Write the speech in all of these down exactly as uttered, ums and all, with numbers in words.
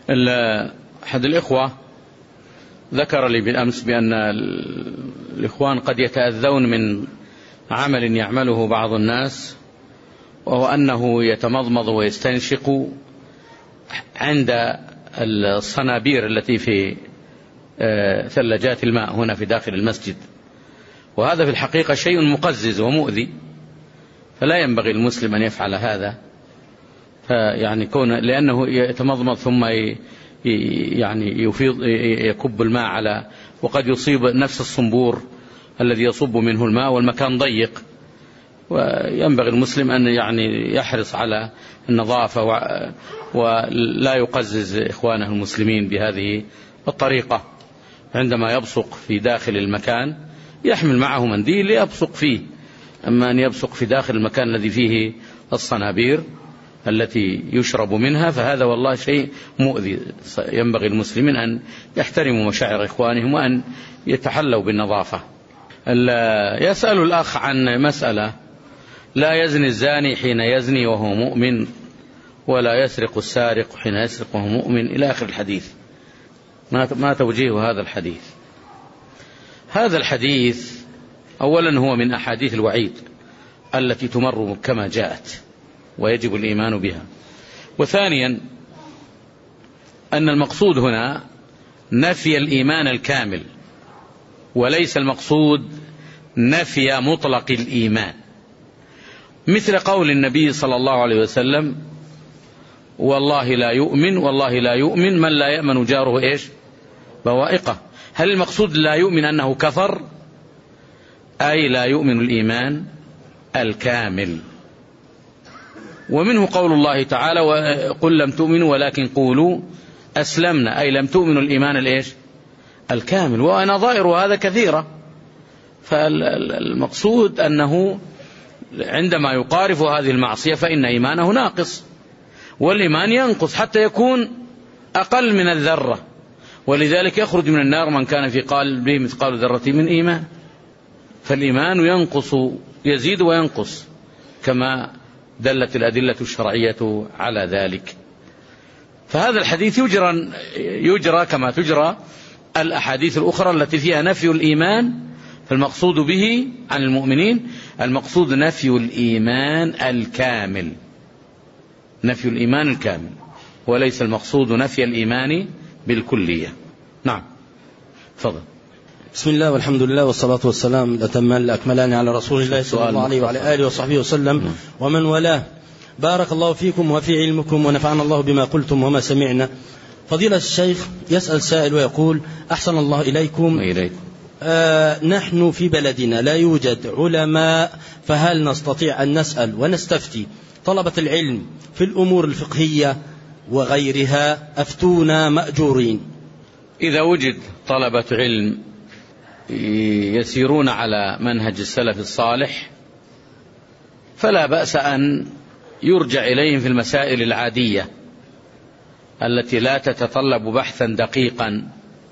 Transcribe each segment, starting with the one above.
أحد الإخوة ذكر لي بالأمس بأن الإخوان قد يتأذون من عمل يعمله بعض الناس، وهو أنه يتمضمض ويستنشق عند الصنابير التي في ثلاجات الماء هنا في داخل المسجد، وهذا في الحقيقة شيء مقزز ومؤذي، فلا ينبغي المسلم أن يفعل هذا. يعني كون لأنه يتمضمض ثم يعني يفيض يكب الماء على، وقد يصيب نفس الصنبور الذي يصب منه الماء والمكان ضيق، وينبغي المسلم أن يعني يحرص على النظافة ولا يقزز إخوانه المسلمين بهذه الطريقة. عندما يبصق في داخل المكان يحمل معه منديل يبصق فيه، أما أن يبصق في داخل المكان الذي فيه الصنابير التي يشرب منها فهذا والله شيء مؤذي. ينبغي المسلمين أن يحترموا مشاعر إخوانهم وأن يتحلوا بالنظافة. يسأل الأخ عن مسألة: لا يزني الزاني حين يزني وهو مؤمن، ولا يسرق السارق حين يسرق وهو مؤمن، إلى آخر الحديث. ما توجيه هذا الحديث؟ هذا الحديث أولا هو من أحاديث الوعيد التي تمر كما جاءت ويجب الإيمان بها. وثانيا أن المقصود هنا نفي الإيمان الكامل، وليس المقصود نفي مطلق الإيمان، مثل قول النبي صلى الله عليه وسلم: والله لا يؤمن والله لا يؤمن من لا يأمن جاره إيش بوائقه. هل المقصود لا يؤمن أنه كفر؟ أي لا يؤمن الإيمان الكامل. ومنه قول الله تعالى: وقل لم تؤمنوا ولكن قولوا أسلمنا، أي لم تؤمنوا الإيمان الإيش الكامل. ونظائر هذا كثيرة. فالمقصود أنه عندما يقارف هذه المعصية فإن إيمانه ناقص، والإيمان ينقص حتى يكون أقل من الذرة، ولذلك يخرج من النار من كان في قلبه مثقال ذرة من إيمان. فالإيمان ينقص، يزيد وينقص، كما دلت الأدلة الشرعية على ذلك. فهذا الحديث يجرى, يجرى كما تجرى الأحاديث الأخرى التي فيها نفي الإيمان. فالمقصود به عن المؤمنين المقصود نفي الإيمان الكامل، نفي الإيمان الكامل، وليس المقصود نفي الإيمان بالكلية. نعم، تفضل. بسم الله والحمد لله والصلاة والسلام الأتمان الأكملان على رسول الله صلى الله عليه وعلى آله وصحبه وسلم ومن والاه. بارك الله فيكم وفي علمكم ونفعنا الله بما قلتم وما سمعنا. فضيلة الشيخ، يسأل سائل ويقول: أحسن الله إليكم، آه نحن في بلدنا لا يوجد علماء، فهل نستطيع أن نسأل ونستفتي طلبة العلم في الأمور الفقهية وغيرها؟ أفتونا مأجورين. إذا وجد طلبة علم يسيرون على منهج السلف الصالح فلا بأس أن يرجع إليهم في المسائل العادية التي لا تتطلب بحثا دقيقا،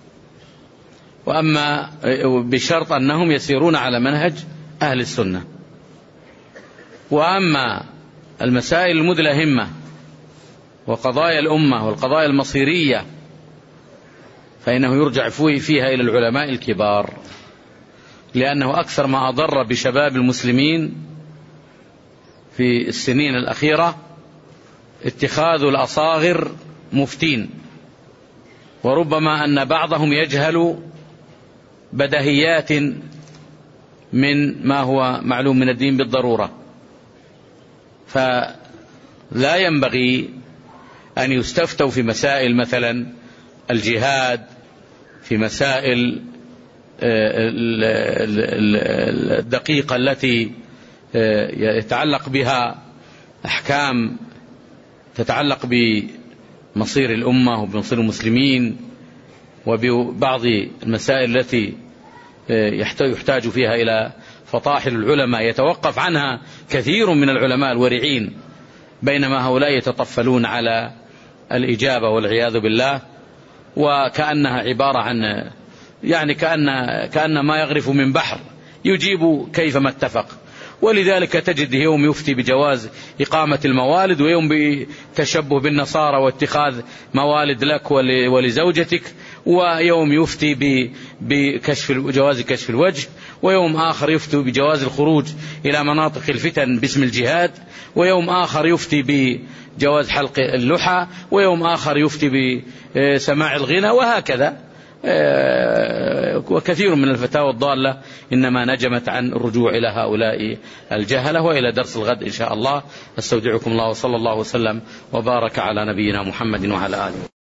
وأما بشرط أنهم يسيرون على منهج أهل السنة. وأما المسائل المدلهمة وقضايا الأمة والقضايا المصيرية فإنه يرجع فيها إلى العلماء الكبار، لأنه أكثر ما أضر بشباب المسلمين في السنين الأخيرة اتخاذ الأصاغر مفتين، وربما أن بعضهم يجهل بدهيات من ما هو معلوم من الدين بالضرورة. فلا ينبغي أن يستفتوا في مسائل مثلا الجهاد، في مسائل الدقيقة التي يتعلق بها أحكام تتعلق بمصير الأمة وبمصير المسلمين، وببعض المسائل التي يحتاج فيها إلى فطاحل العلماء يتوقف عنها كثير من العلماء الورعين، بينما هؤلاء يتطفلون على الإجابة والعياذ بالله، وكأنها عبارة عن يعني كأن, كأن ما يغرف من بحر يجيب كيفما اتفق. ولذلك تجد يوم يفتي بجواز إقامة الموالد، ويوم بتشبه بالنصارى واتخاذ موالد لك ولزوجتك، ويوم يفتي بكشف جواز كشف الوجه، ويوم آخر يفتي بجواز الخروج إلى مناطق الفتن باسم الجهاد، ويوم آخر يفتي بجواز حلق اللحى، ويوم آخر يفتي بسماع الغنى، وهكذا. وكثير من الفتاوى الضالة إنما نجمت عن الرجوع إلى هؤلاء الجهلة. وإلى درس الغد إن شاء الله، استودعكم الله، وصلى الله وسلم وبارك على نبينا محمد وعلى آله.